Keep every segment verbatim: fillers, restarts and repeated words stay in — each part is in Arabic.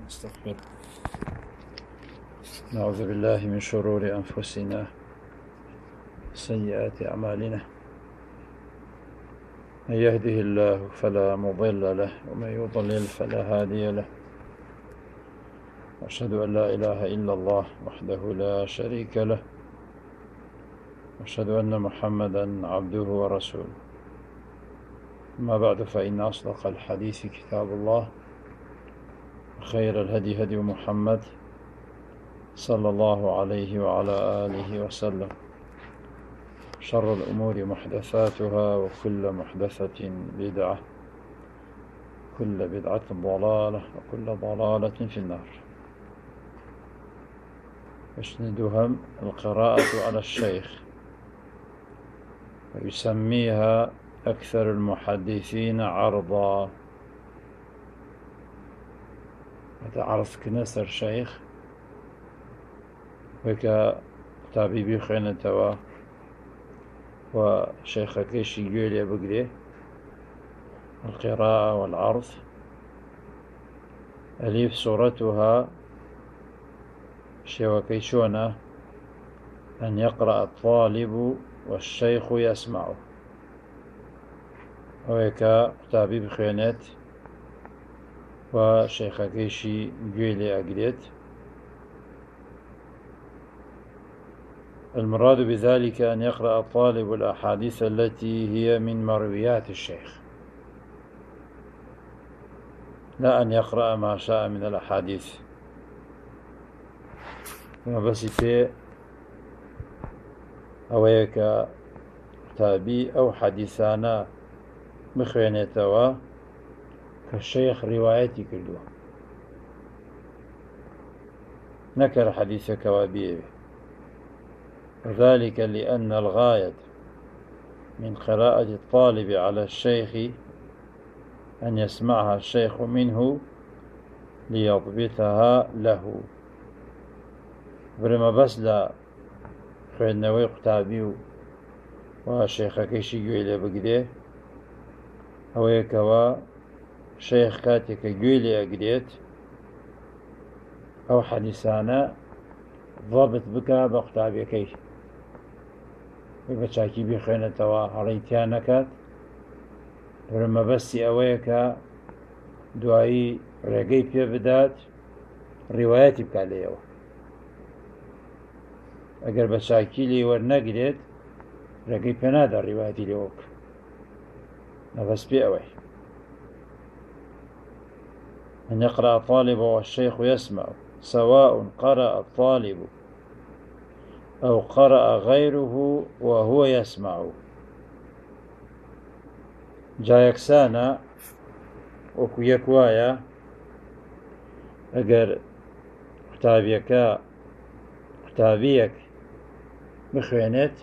نستغفر. نعوذ بالله من شرور أنفسنا سيئات أعمالنا، من يهده الله فلا مضل له ومن يضلل فلا هادي له، وأشهد أن لا إله إلا الله وحده لا شريك له، وأشهد أن محمدا عبده ورسوله. أما بعد، فإن أصدق الحديث كتاب الله، وخير الهدي هدي محمد صلى الله عليه وعلى آله وسلم، شر الأمور محدثاتها، وكل محدثة بدعة، كل بدعة ضلالة، وكل ضلالة في النار. يسندهم القراءة على الشيخ، ويسميها أكثر المحدثين عرضا. عرض كنسر الشيخ وكا طبيبي خينتوا وشيخ كيشي يقول بقري القراءة والعرض. أليف صورتها شوكيشونة أن يقرأ الطالب والشيخ يسمعه، وكا طبيب خينت وشيخ كيشي يقول أقريت. المراد بذلك أن يقرأ الطالب الأحاديث التي هي من مرويات الشيخ، لا أن يقرأ ما شاء من الأحاديث. ما بس في أويك تابي أو حديثانا بخوينتوا كالشيخ روايتي كله، نكر حديث كوابيه، وذلك لأن الغاية من قراءة الطالب على الشيخ أن يسمعها الشيخ منه ليضبطها له. برما بس لا خوينوي قتابي وشيخ كيشي يقولي بقديه، أو يكوا شيخ كاتك يقولي أقديت أو حديثانا ضابط بك بقتابي كيش بچاکی بخوێنێتەوە هەڵەیتیان نەکات. برمە بەستی ئەوەیە کە دوایی ڕێگەی پێ بدات، ڕیوایەتی بکات لێەوە. ئەگەر بەچاکی لێ وەرنەگرێت ڕێگەی پێ نادا ڕیوایەتی لێوە بکە. مەبەست پێ ئەوەی أن يقرأ الطالب والشيخ يسمع، سواء قرأ الطالب أو قرأ غيره وهو يسمع. جايكسانا وكو يكوايا أجر كتابيك كتابيك بخوينت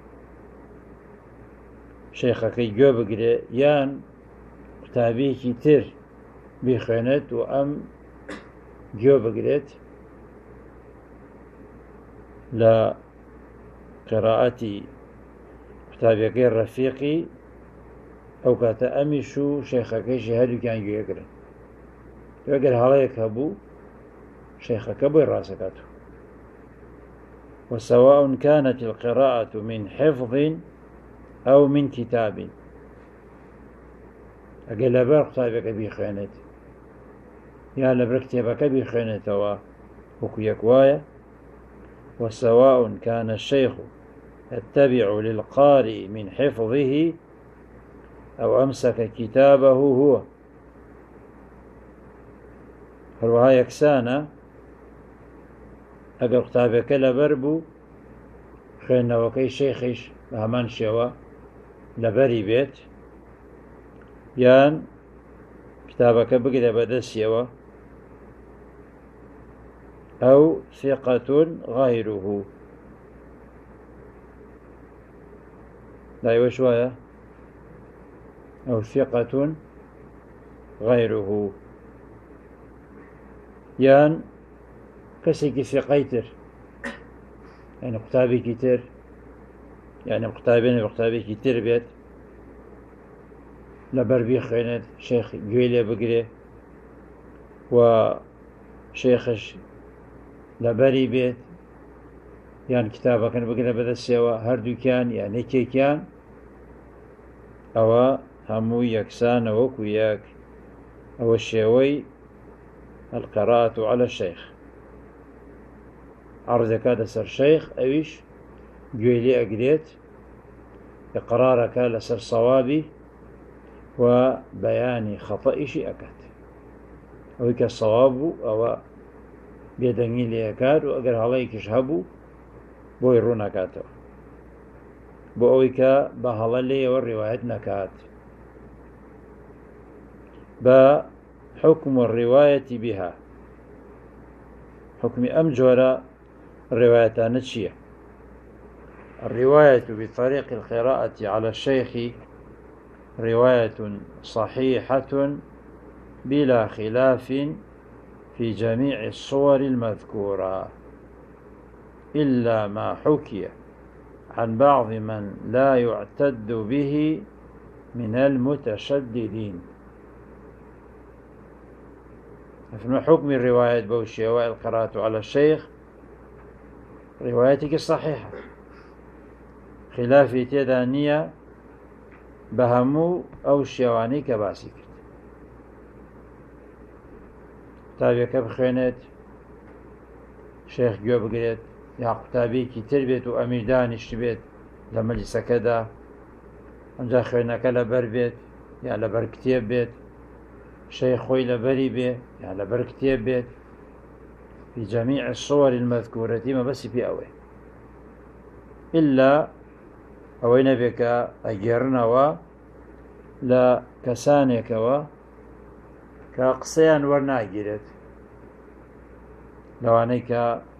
شيخك يجو بقري يان كتابيك تر بخوينت وأم جو بقريت لا قراءتي كتابك الرفيقي أو كاتا أمشو شيخك شهادو كان يقرأ يقرأ هلايك هبو شيخك بو راسكاته. وسواء كانت القراءة من حفظ أو من كتاب، أقل لبر كتابك بيخينت يا لبر كتابك بيخينت وكو يكوايا. وسواء كان الشيخ يتبع للقارئ من حفظه أو أمسك كتابه هو. هروها يكسانا أقل كتابك لبربو خينا وكي شيخش بهمان شوا لبري بيت، يان كتابك بقل بدسيوا أو ثقة غيره. لا يوشوايا أو ثقة غيره، يان كسيكي ثقيتر يعني كتابي كتير، يعني كتابين بكتابي كتير بيت لبربي خينت شيخ جويلي بقري و شيخش لبري بيت يعني كتابك كان بقنا بدا السوا هردو كان يعني كي كان أو همو يكسان وكو ياك أو الشيوي القراءة على الشيخ عرضك هذا سر شيخ أويش جويلي أقريت إقرارك لسر صوابي وبيان خطئش أكاد أو كالصواب أو بيدنجي لي أكاد وأقر هلايك شهبو بو يرون أكاتو بو أويكا بهلا لي والرواية نكات بحكم الرواية بها حكم أمجورة الروايتان الشيء الرواية بطريق القراءة على الشيخ رواية صحيحة بلا خلاف في جميع الصور المذكورة إلا ما حكي عن بعض من لا يعتد به من المتشددين. في حكم الرواية بوشي والقراءة على الشيخ روايتك الصحيحة خلاف تدانية بهمو أو شيواني كباسي كرت تابعك بخينت شيخ جو بقريت يا قتابي كي تربيت وأمير دانش بيت لمجلس كذا أنجا خينك لبر بيت يا لبر كتيب بيت شيخ خوي لبري بيت يا لبر كتيب بيت في جميع الصور المذكورة ما بس في أوي إلا أوين بك أجرنا و لا كسانك و كقصيان ورناجرت لو أنك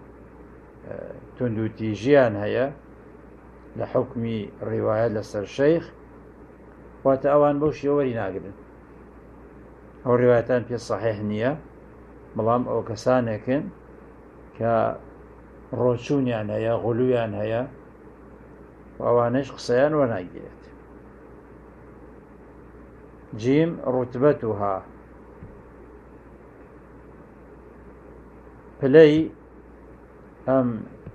تندو تيجيان هيا لحكم الرواية لسر الشيخ وتأوان بوش يوري ناقرن أو الروايتان في الصحيح نية بلام أو كسانكن كروشون يعني هيا غلويان هيا وأوانش قصيان وناجرت. جيم رتبتها بلي أم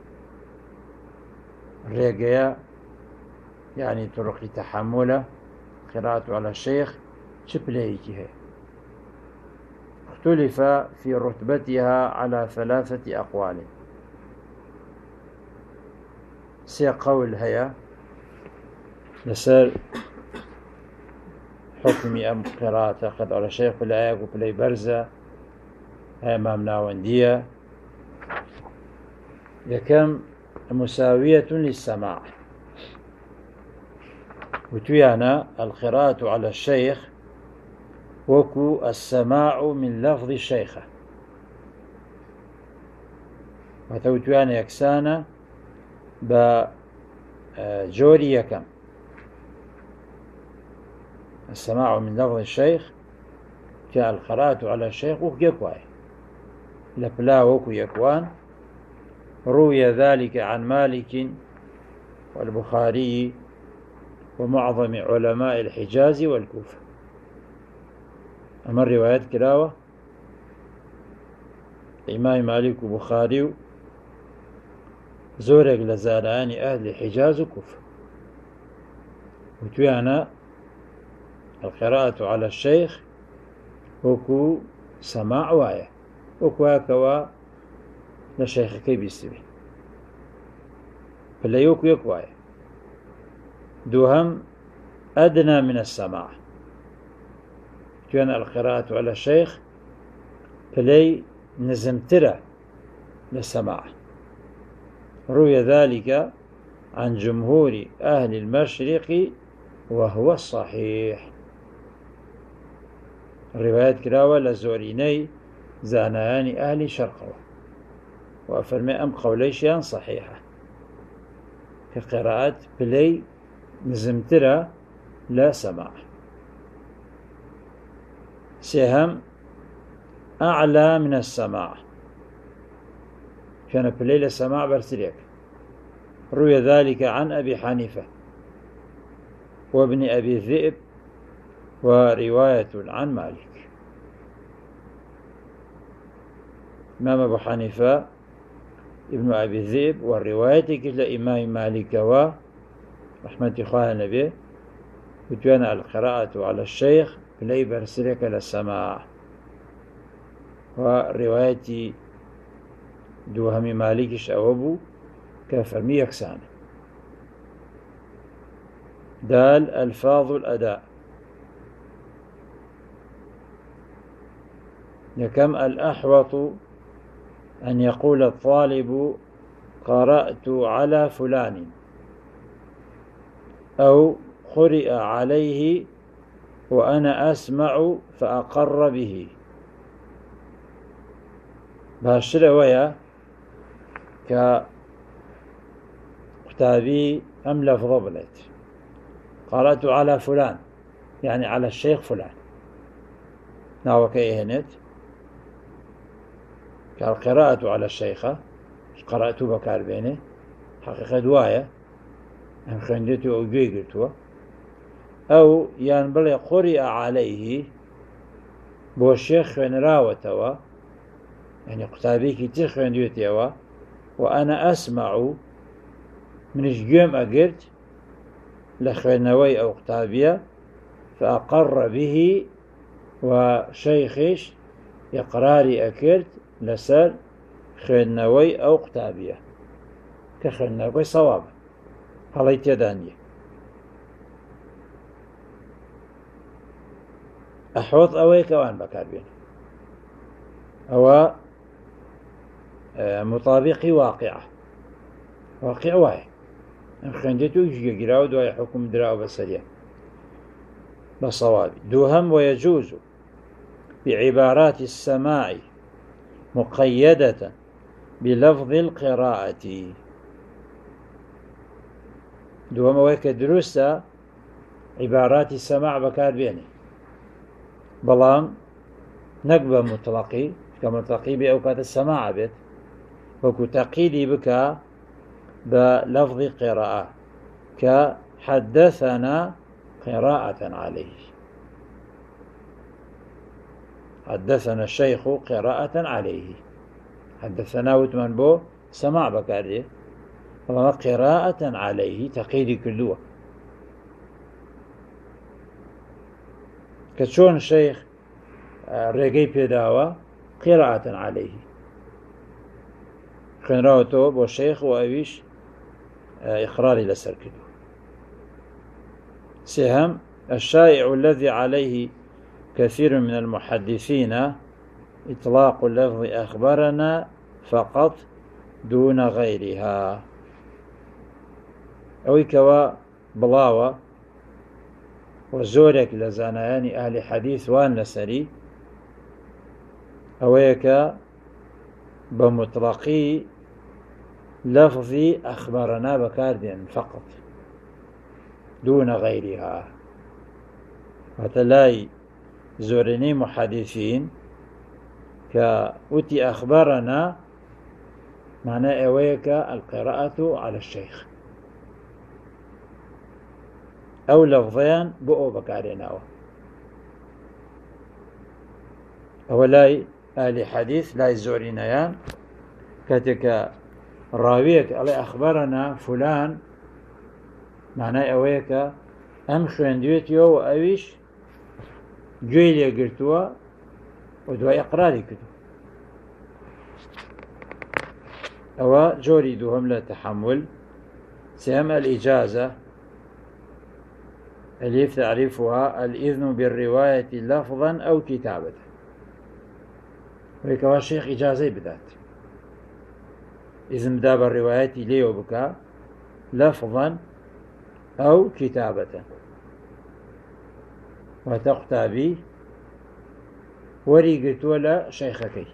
ريقيا يعني طرق تحمله قراءة على الشيخ شبليكي هي اختلف في رتبتها على ثلاثة أقوال سي قول هيا لسر حكم أم قراءة قد على الشيخ بلايك وبلاي برزة هيا مامنا وندية يكم مساوية للسماع وتيانا القراءة على الشيخ وكو السماع من لفظ الشيخ وتوتيانا يكسانا بجوري يكم السماع من لفظ الشيخ كالقراءة على الشيخ وكو يكواي لبلا وكو يكوان روي ذلك عن مالك والبخاري ومعظم علماء الحجاز والكوفة. أما الروايات كراوة إمام مالك وبخاري زورق لزاران أهل الحجاز وكوفة وتوانا القراءة على الشيخ وكو سماع واية وكو هكوا لشيخ كي بيستوي فلا يوكو يكواي دوهم أدنى من السماع كان القراءة على الشيخ فلي نزمترة للسماع روي ذلك عن جمهور أهل المشرق وهو الصحيح الروايات كراوة لزوريني زانان أهل شرقه وأفرمي أم قوليشيان صحيحة في قراءة بلي نزمترة لا سماع سهم أعلى من السماع كان بلي لسماع برسليك روي ذلك عن أبي حنيفة وابن أبي الذئب ورواية عن مالك إمام أبو حنيفة ابن أبي ذئب والرواية كلا إمام مالك و رحمة الله النبي وتوانا القراءة على الشيخ لي برسلك للسماع ورواية دوهم مالكش أوبو كفرمي يكسان. دال ألفاظ الأداء يكم الأحوط أن يقول الطالب قرأت على فلان أو قرئ عليه وأنا أسمع فأقر به. باشر ويا كتابي أم لفظ بلت قرأت على فلان يعني على الشيخ فلان ناو كيهنت كالقراءة على الشيخة قرأت بكار بينه حقيقة دواية أم خندته أو جيجرتوا أو ينبغي قرئ عليه بو الشيخ راوتوا يعني كتابي كتير خنديتوا وأنا أسمع من جيم أجرت لخنوي أو كتابية فأقر به وشيخش إقراري أكرت لسر خنوي أو كتابية كخنوي صواب هليت يداني أحوط أوي كوان بكاربين أو مطابقي واقعة واقع واي أم خندتو يجي قراو دواي حكم دراو بسريع بصواب. دوهم ويجوز بعبارات السماع مقيدة بلفظ القراءة. دوهم ويك دروسة عبارات السماع بكار بيني بلام نقبة مطلقي كمطلقي بأوقات السماع بيت وكو تقيدي بك بلفظ قراءة كحدثنا قراءة عليه حدثنا الشيخ قراءة عليه حدثنا وتمن بو سماع بكاري والله قراءة عليه تقيدي كلوة كشون الشيخ رقي بيداوة قراءة عليه خنراوتو بو الشيخ وأويش إقراري لسر كدو. سهم الشائع الذي عليه كثير من المحدثين إطلاق اللفظ أخبرنا فقط دون غيرها أو كوا بلاوة وزورك لزانيان أهل حديث وان لسري أويك بمطلقي لفظي أخبرنا بكاردين فقط دون غيرها. وتلاي زورني محدثين كأتي أخبرنا معنى أويك القراءة على الشيخ أو لفظين بؤو بكاريناو أولاي أهل حديث لا يزورينيان كتك راويك علي أخبرنا فلان معنى أويك أم خويندويتيو وأويش جويليا قرتوا ودوا إقراري كدو أو جوري دوهم لا تحمل. سهم الإجازة أليف تعريفها الإذن بالرواية لفظا أو كتابة ويكوا الشيخ إجازة بدات إذن بدا بالرواية ليو بكا لفظا أو كتابة وتقتابي وريقت ولا شيخكي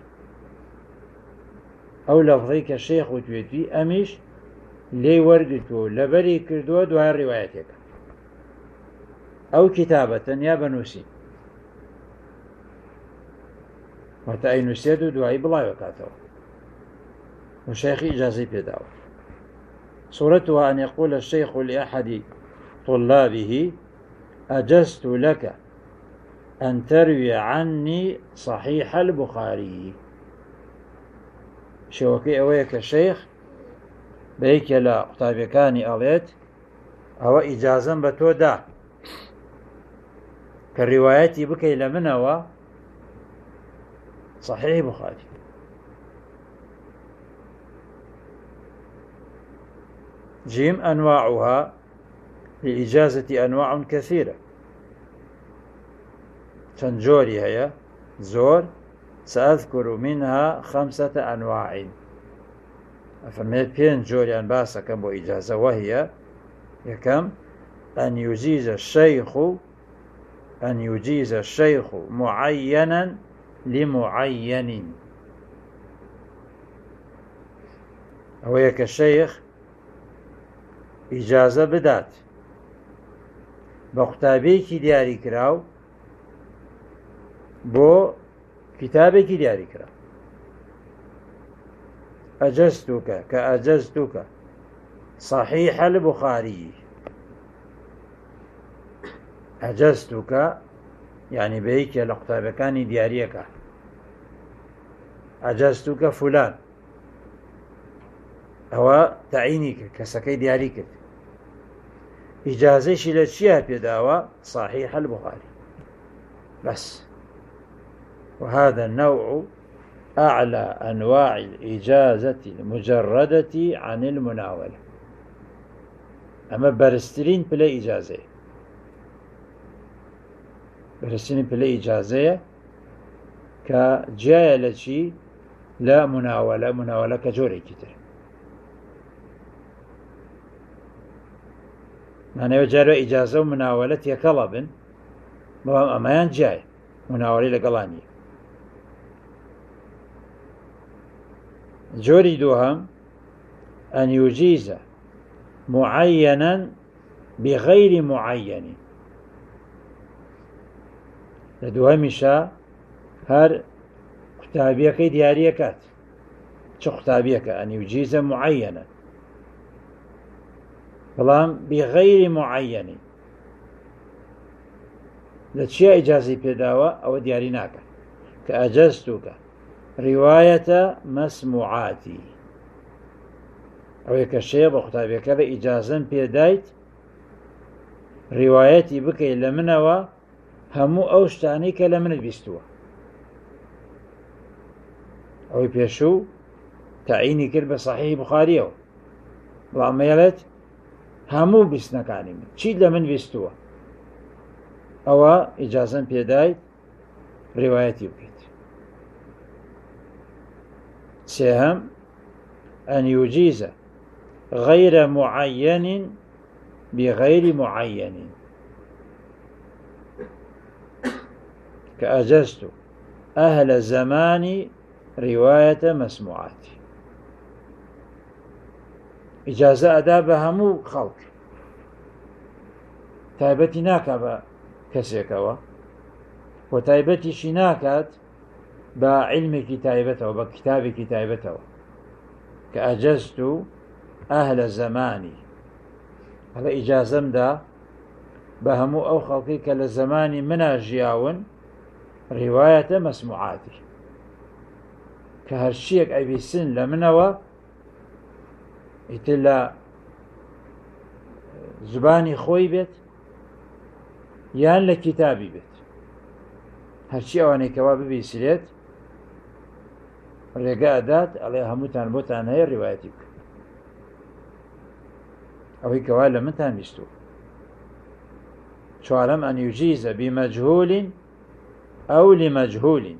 أو لفظيك الشيخ وتويتي أميش لي ورقتو لبري كردو دوها روايتك أو كتابة يا بنوسي وتأي نسيدو دواي بلا وكاتو وشيخ إجازي بيداو. صورتها أن يقول الشيخ لأحد طلابه أجزت لك أن تروي عني صحيح البخاري شێوەکەی ئەوەیە کە شەیخ بەیەکێ لە قوتابیەکانی ئەڵێت ئەوە ئیجازەم بە تۆ دا کە ڕیوایەتی بکەی لە منەوە صحیح بخاری. جيم أنواعها للإجازة أنواع كثيرة تنجوري هي زور سأذكر منها خمسة أنواع أفرميت بين جوري أن باسا كم إجازة وهي يكم أن يجيز الشيخ أن يجيز الشيخ معينا لمعين وهيك الشيخ إجازة بدات بقتابيكي دياري كراو بو كتابيكي دياري كراو أجزتك كأجزتك صحيح البخاري. أجزتك يعني بيك لقتابكاني دياريك أجزتك فلان أو تعينيك كسكي دياريك إجازيش للشيء بيداوى صحيح البخاري بس. وهذا النوع أعلى أنواع الإجازة المجردة عن المناولة. أما برسترين بلا إجازة برسترين بلا إجازة كجاية لشي لا مناولة مناولة كجوري كتير معنى يجارة إجازة ومناولة يكلب أما جاي مناولة لقلانية. جوري دوهم أن يجيز معينا بغير معين. لدوهمشا هر كتابيك دياريكات شو كتابيك أن يجيز معينا بلام بغير معين لتشيء إجازي بيداوة أو دياريناك كأجزتك رواية مسموعاتي أو كشيء بختابي كذا إجازة بيدايت روايتي بكي لمنوا همو أوشتاني كلمن البستوى أو بيشو تعيني كلمة صحيح بخاريو بلام يلت همو بسنكاني من چي لمن بستوى أو إجازة بيدايت روايتي بكيت. سهم أن يجيز غير معين بغير معين كأجزت أهل زمان رواية مسموعات. إجازة أدابها مو خلق تايبتي ناكا بكسيكوا وتايبتي شناكات بعلم تايبته وبكتاب تايبته كأجزت أهل زماني. هذا إجازة دا بهمو أو خلقي كالزمان منا جياون رواية مسموعاتي كهرشيك أي بسن لمنوا إتلا زباني خوي بيت يان لكتابي بيت هرشي أواني كوابي بيسليت رقاء دات عليها هموتان بوتان هي روايتك أو هي كوالا متان بيستو شو علم أن يجيز بمجهول أو لمجهول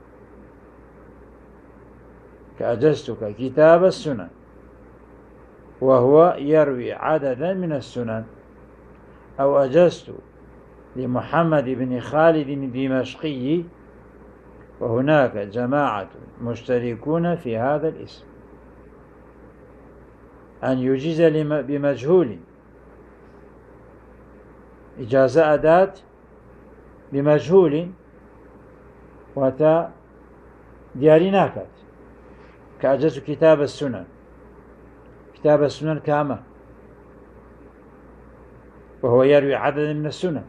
كأجزتك كتاب السنن وهو يروي عددا من السنن أو أجزت لمحمد بن خالد الدمشقي وهناك جماعة مشتركون في هذا الاسم. أن يجيز بمجهول إجازة أداة بمجهول وتا دياري ناكت كأجزت كتاب السنن كتاب السنن كامة وهو يروي عددا من السنن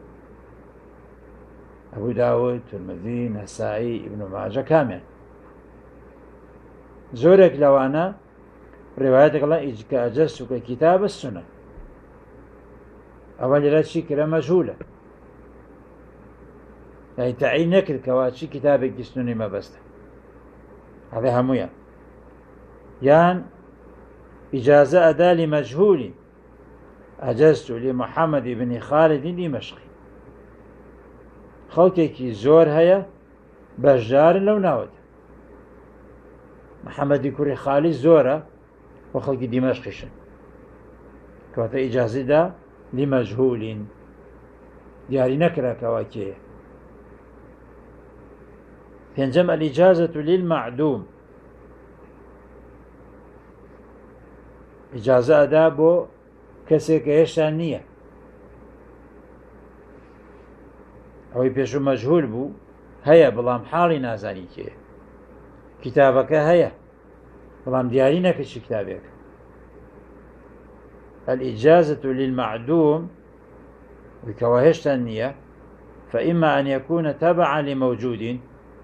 أبو داود الترمذي النسائي ابن ماجه كامل زورك لوانا روايتك الله إجك أجزتك كتاب السنة أول رأسي كلا مجهولة يعني تعين نكر كواتشي كتابك السنة ما بسته هذا همويا يان إجازة أداة لمجهول أجزت لمحمد بن خالد دمشقي خلقك زور هيا بجار لو ناود محمد كوري خالد زورة وخلق دمشقشن كواتا إجازة دا لمجهول دياري نكرة كواكيه تنجم الإجازة للمعدوم إجازة دا بو كسيك يشتان نية أو يبيشو مجهول بو هيا بلام حالي نازاني كيه كتابك هيا بلام دياري نكش كتابك الإجازة للمعدوم بكواهشتان نية فإما أن يكون تبعا لموجود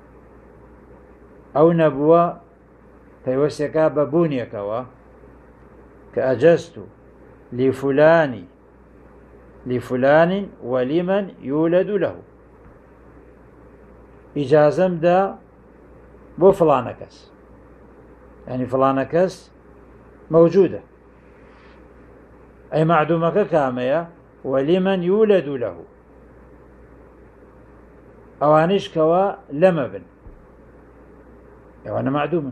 أو نبوة فيوسيكا ببونيكوا كأجزت لفلان لفلان ولمن يولد له إجازم دا بو فلانكس يعني فلانكس موجودة أي معدومك كامية ولمن يولد له أوانيش كوا لما بن أنا معدوما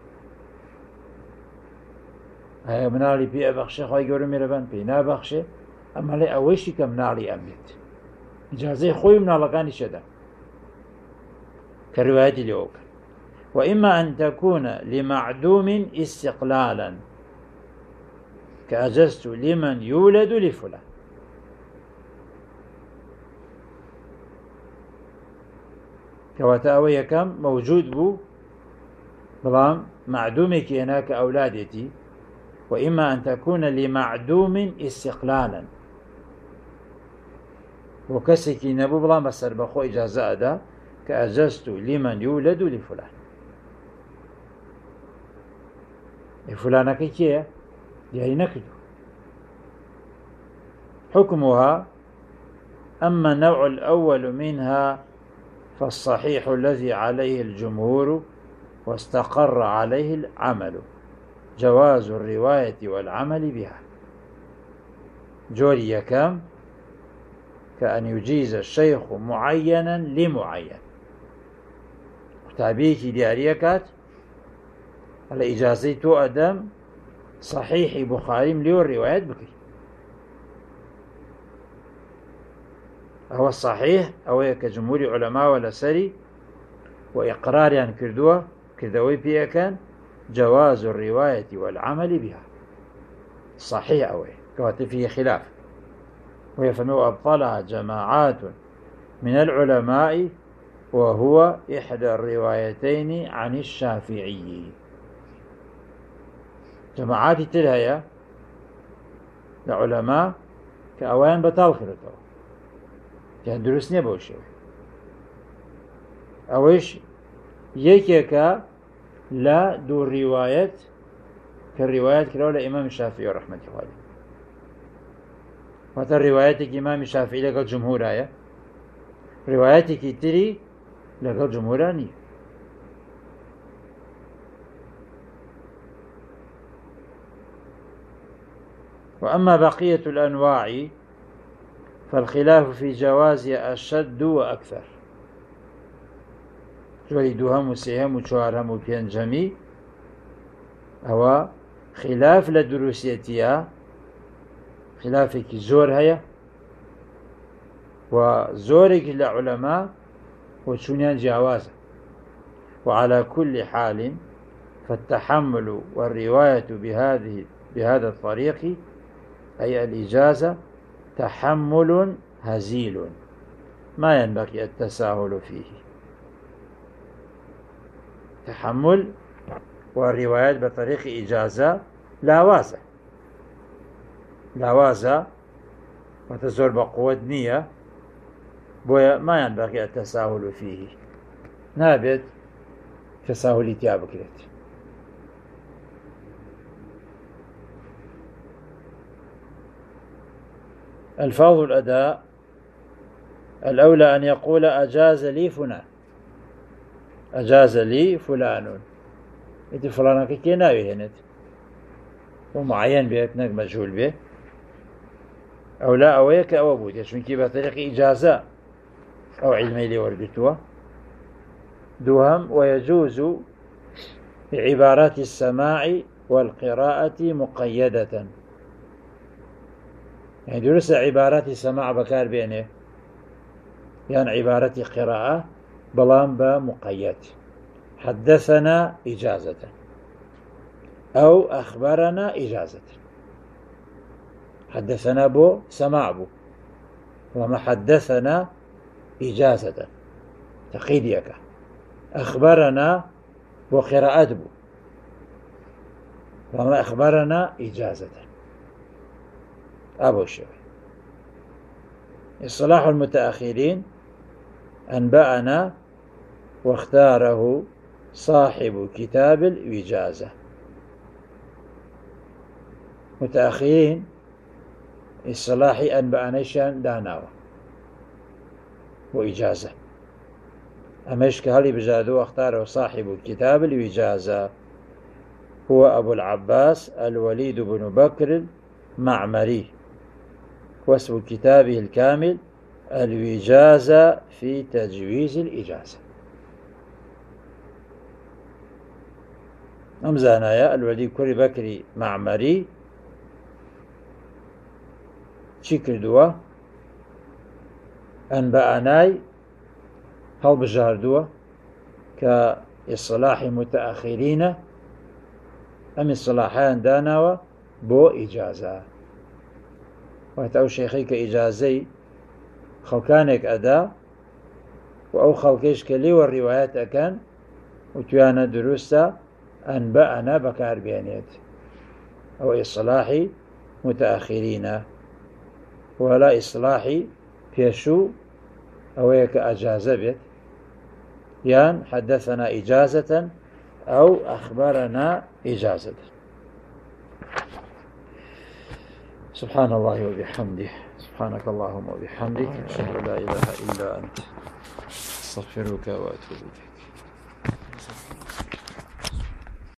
هيا منالي بي أبخشي خواهي قولوا ميربان بي نابخشي أما لي أويشي كمنالي أمنت إجازي خوي منالقاني شدا كرواية اليوك وإما أن تكون لمعدوم استقلالا كأجزت لمن يولد لفلان كواتاوية كم موجود بو بلام معدومك هناك أولادتي وإما أن تكون لمعدوم استقلالا وكسكي نبو بلام بسر بخو إجازة دا كأجزت لمن يولد لفلان فلانك كيه يعني نكدو حكمها أما النوع الأول منها فالصحيح الذي عليه الجمهور واستقر عليه العمل جواز الرواية والعمل بها جوري كم كأن يجيز الشيخ معينا لمعين تابيكي دياريكات على إجازة تو أدم صحيح بخاري مليون رواية بكي هو الصحيح أو كجمهور علماء ولا سري وإقرار يعني كردوه كردوي بيه كان جواز الرواية والعمل بها صحيح أو كواتي فيه خلاف ويفهموا أبطلها جماعات من العلماء وهو إحدى الروايتين عن الشافعي جماعات تلهية العلماء كأوان بطال خلطه كان درس نبوشه أوش يكيكا لا دو رواية كالروايات كالرواية إمام الشافعي رحمة الله عليه وهذا روايتك إمام الشافعي لقى الجمهور آية روايتك تري لقى الجمهور آنية وأما بقية الأنواع فالخلاف في جوازها أشد وأكثر جوالي دوهم وسيهم وشوارهم وبينجمي أو خلاف لدروسيتها خلافك زور هيا وزورك لعلماء وشنيان جوازه وعلى كل حال فالتحمل والرواية بهذه بهذا الطريق أي الإجازة تحمل هزيل ما ينبغي التساهل فيه تحمل والروايات بطريق إجازة لا وازة لا وازة وتزور بقوة نية بويا ما ينبغي التساهل فيه نابد تساهل تيابكرت ألفاظ الأداء الأولى أن يقول أجاز لي فلان، أجاز لي فلان، إذا فلان كي ناوي هنت ومعين بيت نك مجهول به أو لا أو هيك أو أبوت يشمكي بطريق إجازة أو علمي لي وردتوه. دوهم ويجوز بعبارات السماع والقراءة مقيدة، يعني درس عبارات السماع بكار بينه يعني عبارة قراءة بلان بمقيد، حدثنا إجازة أو أخبرنا إجازة. حدثنا بو سماع بو، وما حدثنا إجازة تقييد يكا. أخبرنا وقراءة بو، وما أخبرنا إجازة أبو الشيخ. اصطلاح المتأخرين أنبأنا واختاره صاحب كتاب الإجازة. متأخرين اصطلاحي أنبأنا شان داناوة وإجازة، أمشك هل بجادو واختاره صاحب كتاب الإجازة هو أبو العباس الوليد بن بكر المعمري، واسم كتابه الكامل الوجازة في تجويز الإجازة. أمزانايا الوليد كري بكري معمري شكر دوا أنبأناي هل بجار دوا كإصلاح متأخرين أم إصلاحان داناوا بو إجازة. وهتأو شيخي كإجازي خلقانك أدا وأو خلقيش كلي والروايات أكان وتوانا دروسة أنبأنا بكار بيانيت أو إصلاحي متأخرين ولا إصلاحي بيشو أو هيك أجازة بيت يان حدثنا إجازة أو أخبرنا إجازة. سبحان الله وبحمده، سبحانك اللهم وبحمدك، أشهد أن لا إله إلا أنت، أستغفرك وأتوب إليك.